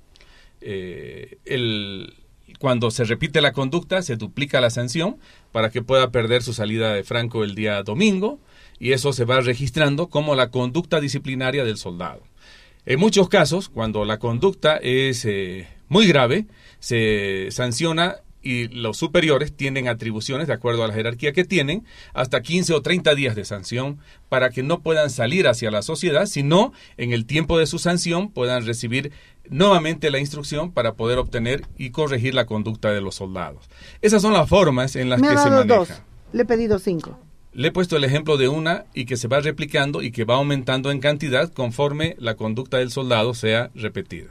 Cuando se repite la conducta, se duplica la sanción para que pueda perder su salida de Franco el día domingo, y eso se va registrando como la conducta disciplinaria del soldado. En muchos casos, cuando la conducta es muy grave, se sanciona, y los superiores tienen atribuciones, de acuerdo a la jerarquía que tienen, hasta 15 o 30 días de sanción para que no puedan salir hacia la sociedad, sino en el tiempo de su sanción puedan recibir nuevamente la instrucción para poder obtener y corregir la conducta de los soldados. Esas son las formas en las que se maneja. 2. Le he pedido 5. Le he puesto el ejemplo de una y que se va replicando y que va aumentando en cantidad conforme la conducta del soldado sea repetida.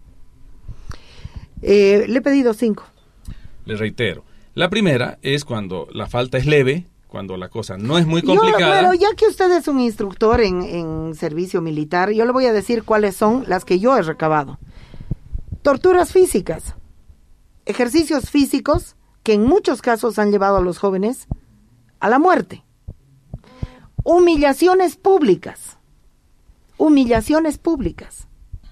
Le he pedido 5. Le reitero, la primera es cuando la falta es leve, cuando la cosa no es muy complicada. Pero ya que usted es un instructor en servicio militar, yo le voy a decir cuáles son las que yo he recabado. Torturas físicas, ejercicios físicos que en muchos casos han llevado a los jóvenes a la muerte. Humillaciones públicas. Humillaciones públicas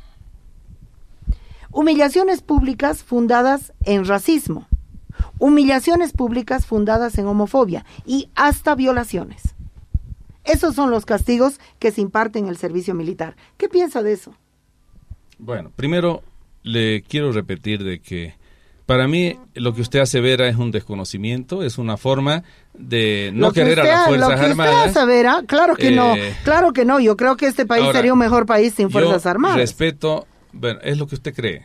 fundadas en racismo. Humillaciones públicas fundadas en homofobia y hasta violaciones. Esos son los castigos que se imparten en el servicio militar. ¿Qué piensa de eso? Bueno, primero le quiero repetir de que para mí lo que usted asevera es un desconocimiento, es una forma de no querer a las Fuerzas Armadas. Lo que usted asevera, claro que no. Yo creo que este país sería un mejor país sin Fuerzas Armadas. Respeto, bueno, es lo que usted cree.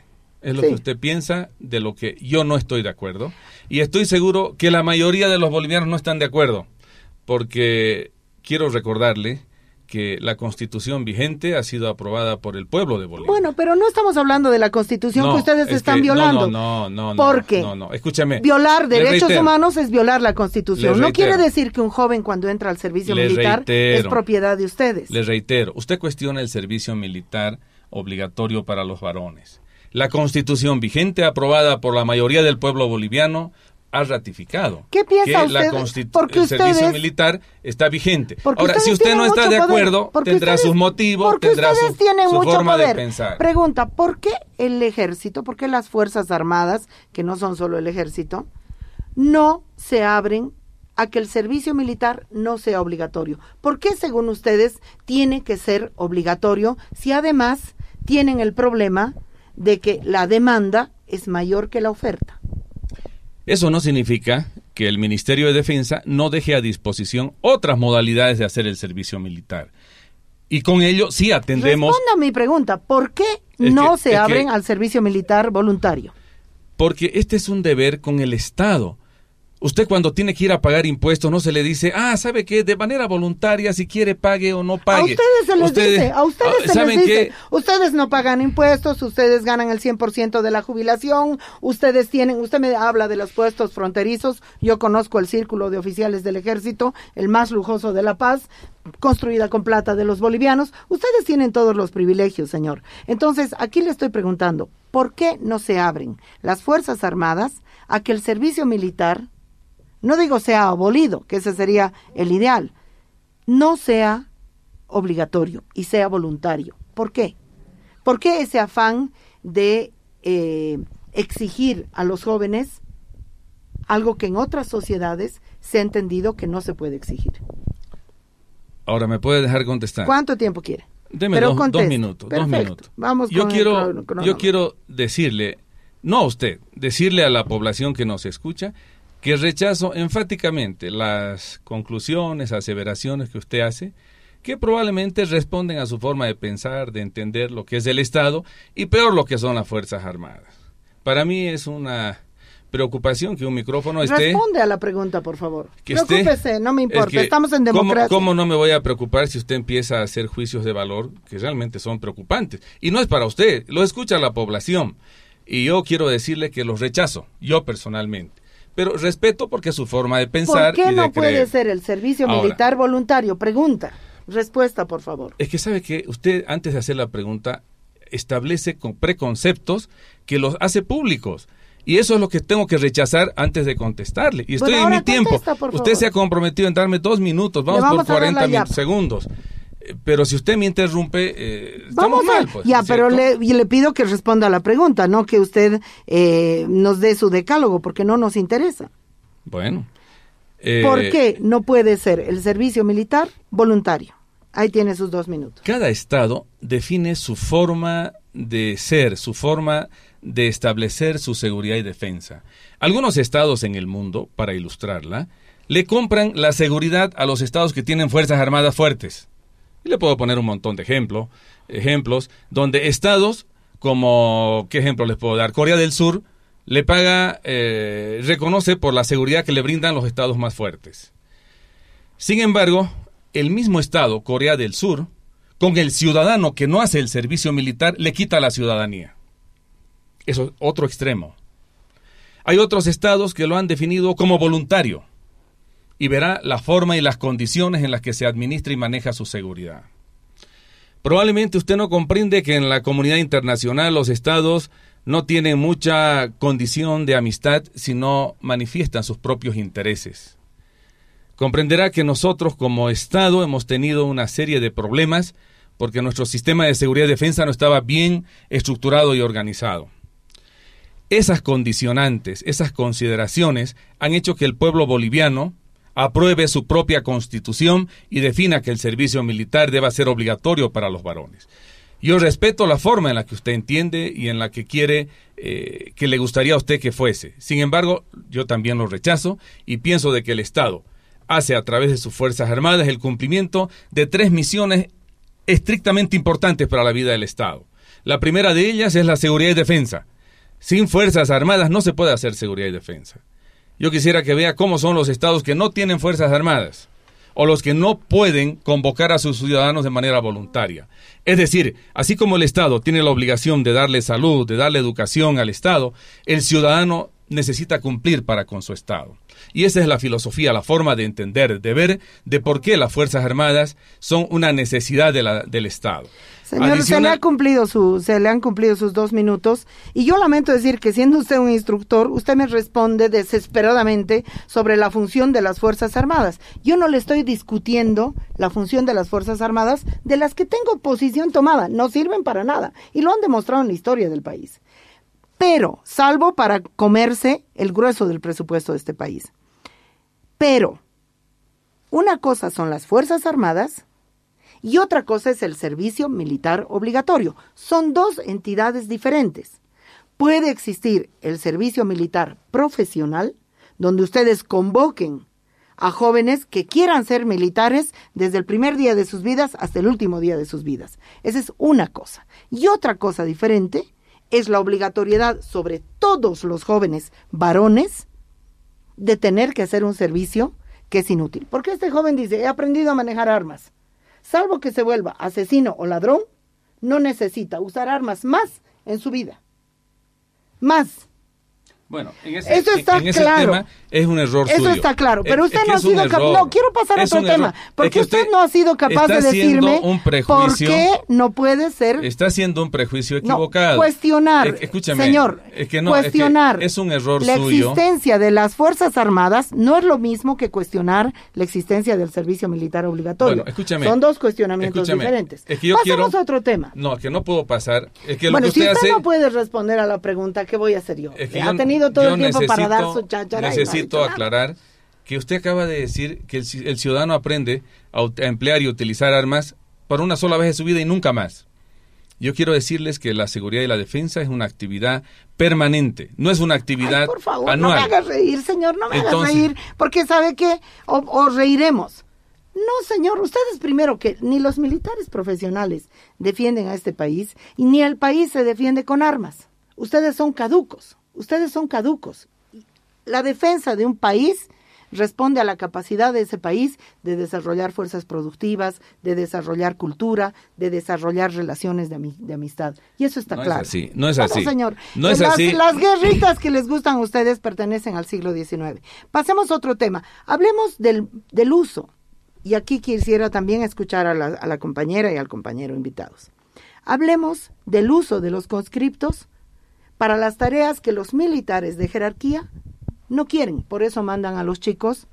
es lo Sí. que usted piensa, de lo que yo no estoy de acuerdo. Y estoy seguro que la mayoría de los bolivianos no están de acuerdo, porque quiero recordarle que la Constitución vigente ha sido aprobada por el pueblo de Bolivia. Bueno, pero no estamos hablando de la Constitución que ustedes es están que- violando. No. ¿Por qué? No, escúchame. Violar Le derechos reitero. humanos es violar la Constitución. Les No reitero. quiere decir que un joven cuando entra al servicio Les militar reitero. es propiedad de ustedes. Les reitero, usted cuestiona el servicio militar obligatorio para los varones. La Constitución vigente, aprobada por la mayoría del pueblo boliviano, ha ratificado ¿Qué piensa que usted? Porque el servicio ustedes- militar está vigente. Porque Ahora, si ustedes usted no tienen está mucho de poder, acuerdo, porque tendrá ustedes- sus motivos, porque tendrá ustedes su tienen su mucho forma de poder. pensar. Pregunta, ¿por qué el ejército, por qué las Fuerzas Armadas, que no son solo el ejército, no se abren a que el servicio militar no sea obligatorio? ¿Por qué, según ustedes, tiene que ser obligatorio si además tienen el problema de que la demanda es mayor que la oferta? Eso no significa que el Ministerio de Defensa no deje a disposición otras modalidades de hacer el servicio militar. Y con ello sí atendemos... Responda a mi pregunta, ¿por qué Es no que- se es abren que- al servicio militar voluntario? Porque este es un deber con el Estado. Usted cuando tiene que ir a pagar impuestos no se le dice, ¿sabe qué? De manera voluntaria, si quiere pague o no pague. A ustedes se les dice, a ustedes se les ¿saben dice, qué? ustedes no pagan impuestos, ustedes ganan el 100% de la jubilación, usted me habla de los puestos fronterizos, yo conozco el círculo de oficiales del ejército, el más lujoso de La Paz, construida con plata de los bolivianos, ustedes tienen todos los privilegios, señor. Entonces, aquí le estoy preguntando, ¿por qué no se abren las Fuerzas Armadas a que el servicio militar, no digo sea abolido, que ese sería el ideal, no sea obligatorio y sea voluntario? ¿Por qué? ¿Por qué ese afán de exigir a los jóvenes algo que en otras sociedades se ha entendido que no se puede exigir? Ahora, ¿me puede dejar contestar? ¿Cuánto tiempo quiere? Deme Pero dos conteste. minutos. Perfecto. 2 minutos. Vamos yo con el cronómetro. yo quiero decirle, no a usted, decirle a la población que nos escucha que rechazo enfáticamente las conclusiones, aseveraciones que usted hace, que probablemente responden a su forma de pensar, de entender lo que es el Estado y peor lo que son las Fuerzas Armadas. Para mí es una preocupación que un micrófono esté... Responde a la pregunta, por favor. que esté- Preocúpese, no me importa, es que, estamos en ¿cómo- democracia. ¿Cómo no me voy a preocupar si usted empieza a hacer juicios de valor que realmente son preocupantes? Y no es para usted, lo escucha la población. Y yo quiero decirle que los rechazo, yo personalmente. Pero respeto porque es su forma de pensar ¿Por qué y de no puede creer. ser el servicio Ahora, militar voluntario? Pregunta. Respuesta, por favor. Es que sabe que usted, antes de hacer la pregunta, establece con preconceptos que los hace públicos. Y eso es lo que tengo que rechazar antes de contestarle. Y estoy Bueno, en ahora mi tiempo. contesta, por Usted favor. se ha comprometido en darme 2 minutos. Vamos, vamos por a dar la 40 llave. segundos. Pero si usted me interrumpe, estamos Vamos a mal, pues. ya, ¿no es pero cierto? le pido que responda a la pregunta, no que usted nos dé su decálogo, porque no nos interesa. Bueno. ¿Por qué no puede ser el servicio militar voluntario? Ahí tiene sus 2 minutos. Cada estado define su forma de ser, su forma de establecer su seguridad y defensa. Algunos estados en el mundo, para ilustrarla, le compran la seguridad a los estados que tienen fuerzas armadas fuertes. Y le puedo poner un montón de ejemplos, donde estados como, ¿qué ejemplo les puedo dar? Corea del Sur le paga, reconoce por la seguridad que le brindan los estados más fuertes. Sin embargo, el mismo estado, Corea del Sur, con el ciudadano que no hace el servicio militar, le quita la ciudadanía. Eso es otro extremo. Hay otros estados que lo han definido como voluntario y verá la forma y las condiciones en las que se administra y maneja su seguridad. Probablemente usted no comprende que en la comunidad internacional los estados no tienen mucha condición de amistad si no manifiestan sus propios intereses. Comprenderá que nosotros como Estado hemos tenido una serie de problemas porque nuestro sistema de seguridad y defensa no estaba bien estructurado y organizado. Esas condicionantes, esas consideraciones han hecho que el pueblo boliviano apruebe su propia constitución y defina que el servicio militar deba ser obligatorio para los varones. Yo respeto la forma en la que usted entiende y en la que quiere, que le gustaría a usted que fuese. Sin embargo, yo también lo rechazo y pienso de que el Estado hace a través de sus Fuerzas Armadas el cumplimiento de 3 misiones estrictamente importantes para la vida del Estado. La primera de ellas es la seguridad y defensa. Sin Fuerzas Armadas no se puede hacer seguridad y defensa. Yo quisiera que vea cómo son los estados que no tienen Fuerzas Armadas o los que no pueden convocar a sus ciudadanos de manera voluntaria. Es decir, así como el Estado tiene la obligación de darle salud, de darle educación al Estado, el ciudadano necesita cumplir para con su Estado. Y esa es la filosofía, la forma de entender, de ver de por qué las Fuerzas Armadas son una necesidad del Estado. Señor, se le han cumplido sus 2 minutos, y yo lamento decir que siendo usted un instructor, usted me responde desesperadamente sobre la función de las Fuerzas Armadas. Yo no le estoy discutiendo la función de las Fuerzas Armadas, de las que tengo posición tomada, no sirven para nada, y lo han demostrado en la historia del país. Pero, salvo para comerse el grueso del presupuesto de este país. Pero, una cosa son las Fuerzas Armadas y otra cosa es el servicio militar obligatorio. Son 2 entidades diferentes. Puede existir el servicio militar profesional, donde ustedes convoquen a jóvenes que quieran ser militares desde el primer día de sus vidas hasta el último día de sus vidas. Esa es una cosa. Y otra cosa diferente es la obligatoriedad sobre todos los jóvenes varones de tener que hacer un servicio que es inútil. Porque este joven dice, he aprendido a manejar armas. Salvo que se vuelva asesino o ladrón, no necesita usar armas más en su vida. Más. Bueno, eso está en ese claro. tema es un error suyo. Eso está claro, pero usted no ha sido capaz. No, quiero pasar a otro tema, porque usted no ha sido capaz de decirme por qué no puede ser. Está haciendo un prejuicio equivocado. Cuestionar, escúchame, señor, cuestionar es un error la suyo. existencia de las Fuerzas Armadas no es lo mismo que cuestionar la existencia del servicio militar obligatorio. Bueno, escúchame. Son 2 cuestionamientos diferentes. Es que yo Pasemos a otro tema. No, que no puedo pasar. Es que bueno, lo que si usted hace, no puede responder a la pregunta, ¿qué voy a hacer yo? Es que ha tenido todo el tiempo para dar su cháchara. Necesito aclarar que usted acaba de decir que el ciudadano aprende a emplear y utilizar armas por una sola vez en su vida y nunca más. Yo quiero decirles que la seguridad y la defensa es una actividad permanente, no es una actividad por favor, anual. No me haga reír, señor, no me haga reír, porque sabe que o reiremos. No, señor, ustedes primero que ni los militares profesionales defienden a este país y ni el país se defiende con armas. Ustedes son caducos. La defensa de un país responde a la capacidad de ese país de desarrollar fuerzas productivas, de desarrollar cultura, de desarrollar relaciones de amistad. Y eso está claro. No es así. No, señor. No es así. Las guerritas que les gustan a ustedes pertenecen al siglo XIX. Pasemos a otro tema. Hablemos del uso. Y aquí quisiera también escuchar a la compañera y al compañero invitados. Hablemos del uso de los conscriptos para las tareas que los militares de jerarquía no quieren. Por eso mandan a los chicos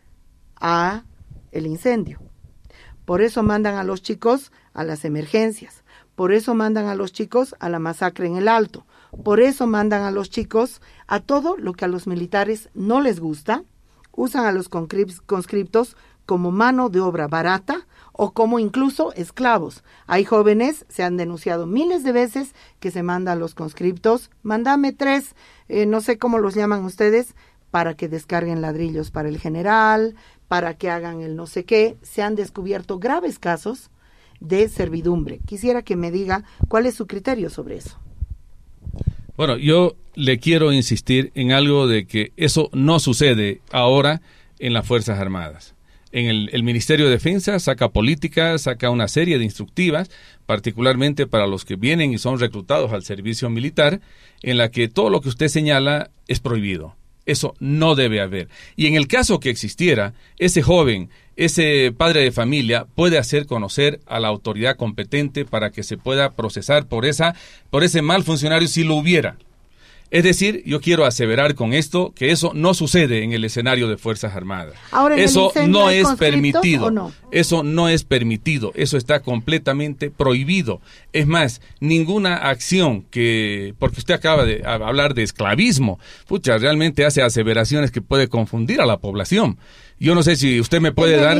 a el incendio. Por eso mandan a los chicos a las emergencias. Por eso mandan a los chicos a la masacre en el Alto. Por eso mandan a los chicos a todo lo que a los militares no les gusta. Usan a los conscriptos como mano de obra barata o como incluso esclavos. Hay jóvenes, se han denunciado miles de veces, que se manda a los conscriptos, mándame 3, no sé cómo los llaman ustedes, para que descarguen ladrillos para el general, para que hagan el no sé qué. Se han descubierto graves casos de servidumbre. Quisiera que me diga cuál es su criterio sobre eso. Bueno, yo le quiero insistir en algo de que eso no sucede ahora en las Fuerzas Armadas. En el Ministerio de Defensa saca políticas, saca una serie de instructivas, particularmente para los que vienen y son reclutados al servicio militar, en la que todo lo que usted señala es prohibido. Eso no debe haber. Y en el caso que existiera, ese joven, ese padre de familia puede hacer conocer a la autoridad competente para que se pueda procesar por ese mal funcionario si lo hubiera. Es decir, yo quiero aseverar con esto que eso no sucede en el escenario de Fuerzas Armadas. Ahora, eso no es permitido. No? Eso no es permitido. Eso está completamente prohibido. Es más, ninguna acción porque usted acaba de hablar de esclavismo, realmente hace aseveraciones que puede confundir a la población. Yo no sé si usted me puede dar.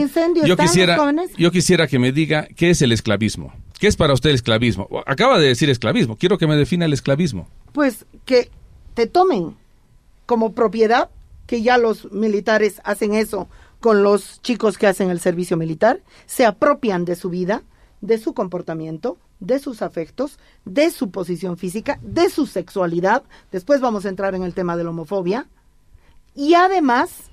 Yo quisiera que me diga qué es el esclavismo. ¿Qué es para usted el esclavismo? Acaba de decir esclavismo. Quiero que me defina el esclavismo. Pues que te tomen como propiedad, que ya los militares hacen eso con los chicos que hacen el servicio militar, se apropian de su vida, de su comportamiento, de sus afectos, de su posición física, de su sexualidad. Después vamos a entrar en el tema de la homofobia. Y además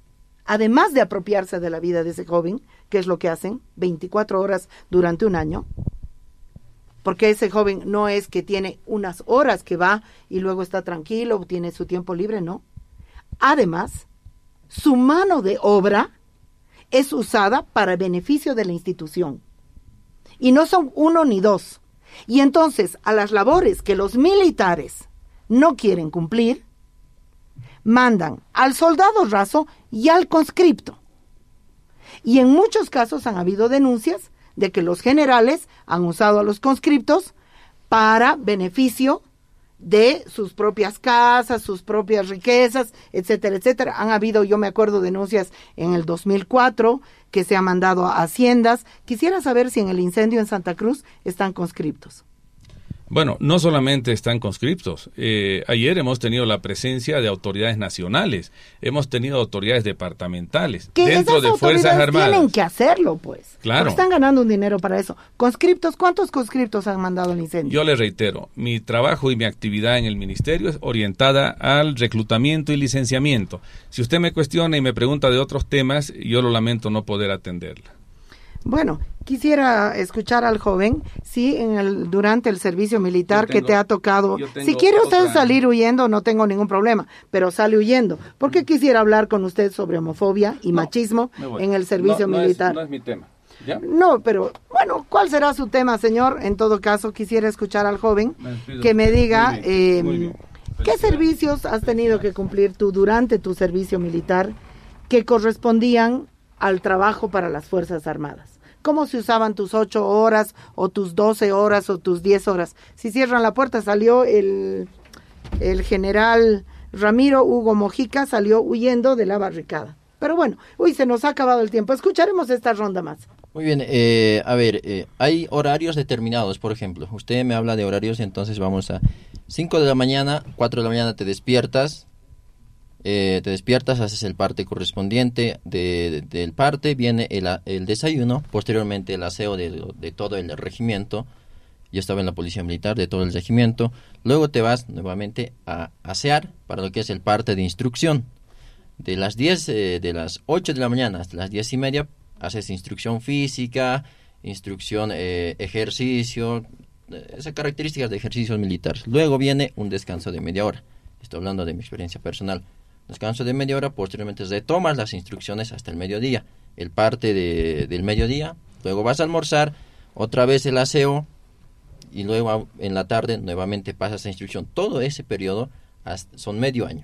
de apropiarse de la vida de ese joven, que es lo que hacen 24 horas durante un año, porque ese joven no es que tiene unas horas que va y luego está tranquilo, tiene su tiempo libre, no. Además, su mano de obra es usada para beneficio de la institución. Y no son uno ni dos. Y entonces, a las labores que los militares no quieren cumplir, mandan al soldado raso y al conscripto. Y en muchos casos han habido denuncias de que los generales han usado a los conscriptos para beneficio de sus propias casas, sus propias riquezas, etcétera, etcétera. Han habido, yo me acuerdo, denuncias en el 2004 que se ha mandado a haciendas. Quisiera saber si en el incendio en Santa Cruz están conscriptos. Bueno, no solamente están conscriptos. Ayer hemos tenido la presencia de autoridades nacionales, hemos tenido autoridades departamentales que dentro de Fuerzas Armadas. Tienen que hacerlo, pues. Claro. Porque están ganando un dinero para eso. Conscriptos, ¿cuántos conscriptos han mandado al incendio? Yo le reitero, mi trabajo y mi actividad en el ministerio es orientada al reclutamiento y licenciamiento. Si usted me cuestiona y me pregunta de otros temas, yo lo lamento no poder atenderla. Bueno, quisiera escuchar al joven, sí, durante el servicio militar que te ha tocado. Si quiere usted salir huyendo, no tengo ningún problema, pero sale huyendo. ¿Por qué quisiera hablar con usted sobre homofobia y machismo en el servicio militar? No es mi tema. ¿Ya? No, pero bueno, ¿cuál será su tema, señor? En todo caso, quisiera escuchar al joven que me diga muy bien. ¿qué servicios has tenido que cumplir tú durante tu servicio militar que correspondían al trabajo para las Fuerzas Armadas? ¿Cómo se usaban tus 8 horas o tus 12 horas o tus 10 horas? Si cierran la puerta, salió el general Ramiro Hugo Mojica, salió huyendo de la barricada. Pero bueno, se nos ha acabado el tiempo. Escucharemos esta ronda más. Muy bien, hay horarios determinados, por ejemplo. Usted me habla de horarios, entonces vamos a 5 de la mañana, 4 de la mañana te despiertas, haces el parte correspondiente del parte, viene el desayuno, posteriormente el aseo de todo el regimiento. Yo estaba en la policía militar, de todo el regimiento. Luego te vas nuevamente a asear para lo que es el parte de instrucción. De las 8 de la mañana hasta las 10:30 haces instrucción física, instrucción ejercicio, esas características de ejercicios militares. Luego viene un descanso de media hora. Estoy hablando de mi experiencia personal. Descanso de media hora, posteriormente retomas las instrucciones hasta el mediodía. El parte del mediodía, luego vas a almorzar, otra vez el aseo, y luego en la tarde nuevamente pasas a instrucción. Todo ese periodo son medio año.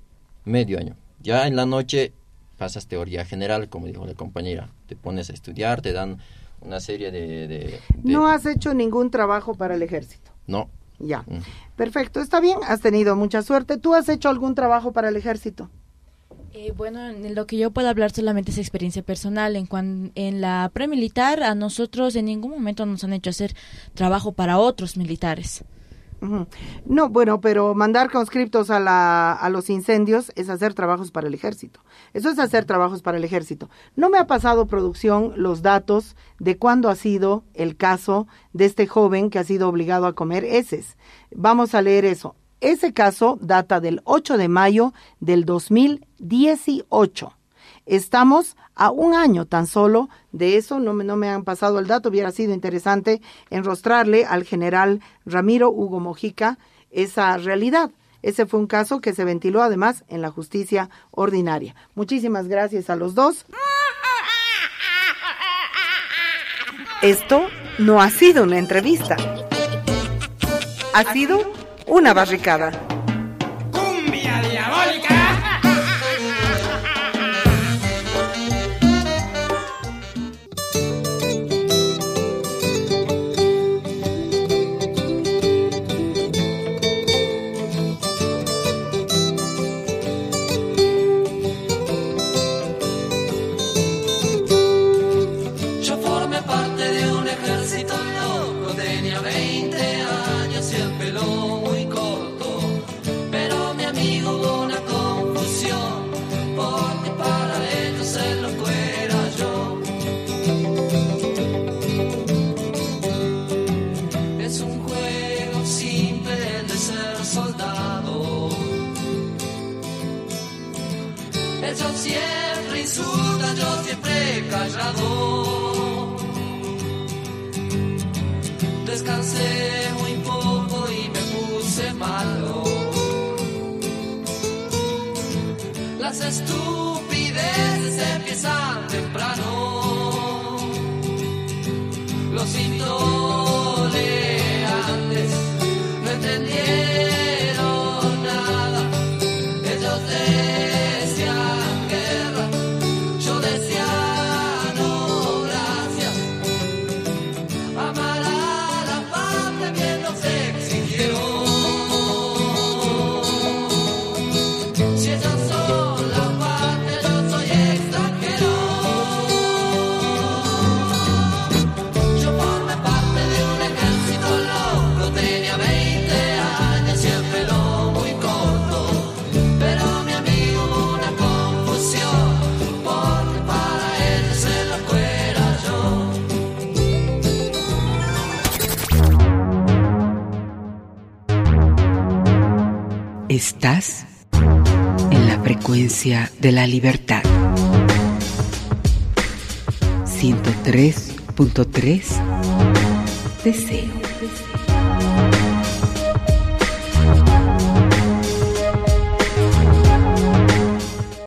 Ya en la noche pasas teoría general, como dijo la compañera. Te pones a estudiar, te dan una serie de... ¿No has hecho ningún trabajo para el ejército? No. Ya. Perfecto, está bien, has tenido mucha suerte. ¿Tú has hecho algún trabajo para el ejército? Bueno, en lo que yo puedo hablar solamente es experiencia personal. En la premilitar, a nosotros en ningún momento nos han hecho hacer trabajo para otros militares. Uh-huh. No, bueno, pero mandar conscriptos a los incendios es hacer trabajos para el ejército. Eso es hacer trabajos para el ejército. No me ha pasado, producción, los datos de cuándo ha sido el caso de este joven que ha sido obligado a comer heces. Vamos a leer eso. Ese caso data del 8 de mayo del 2018. Estamos a un año tan solo de eso, no me han pasado el dato, hubiera sido interesante enrostrarle al general Ramiro Hugo Mojica esa realidad. Ese fue un caso que se ventiló además en la justicia ordinaria. Muchísimas gracias a los dos. Esto no ha sido una entrevista. Ha sido una barricada. ¡Cumbia diabólica! Ellos siempre insultan, yo siempre callado. Descansé muy poco y me puse malo. Las estupideces empiezan temprano. Los intolerantes no entendieron nada. Ellos decían guerra, yo decía no gracias. Amar a la patria bien nos exigieron. Si ellos son la patria, yo soy extranjero. Yo formé parte de un ejército loco, tenía 20 años y el pelo muy corto. Pero mi amigo hubo una confusión, porque para él el loco era yo. Estás en la frecuencia de la libertad. 103.3 Deseo.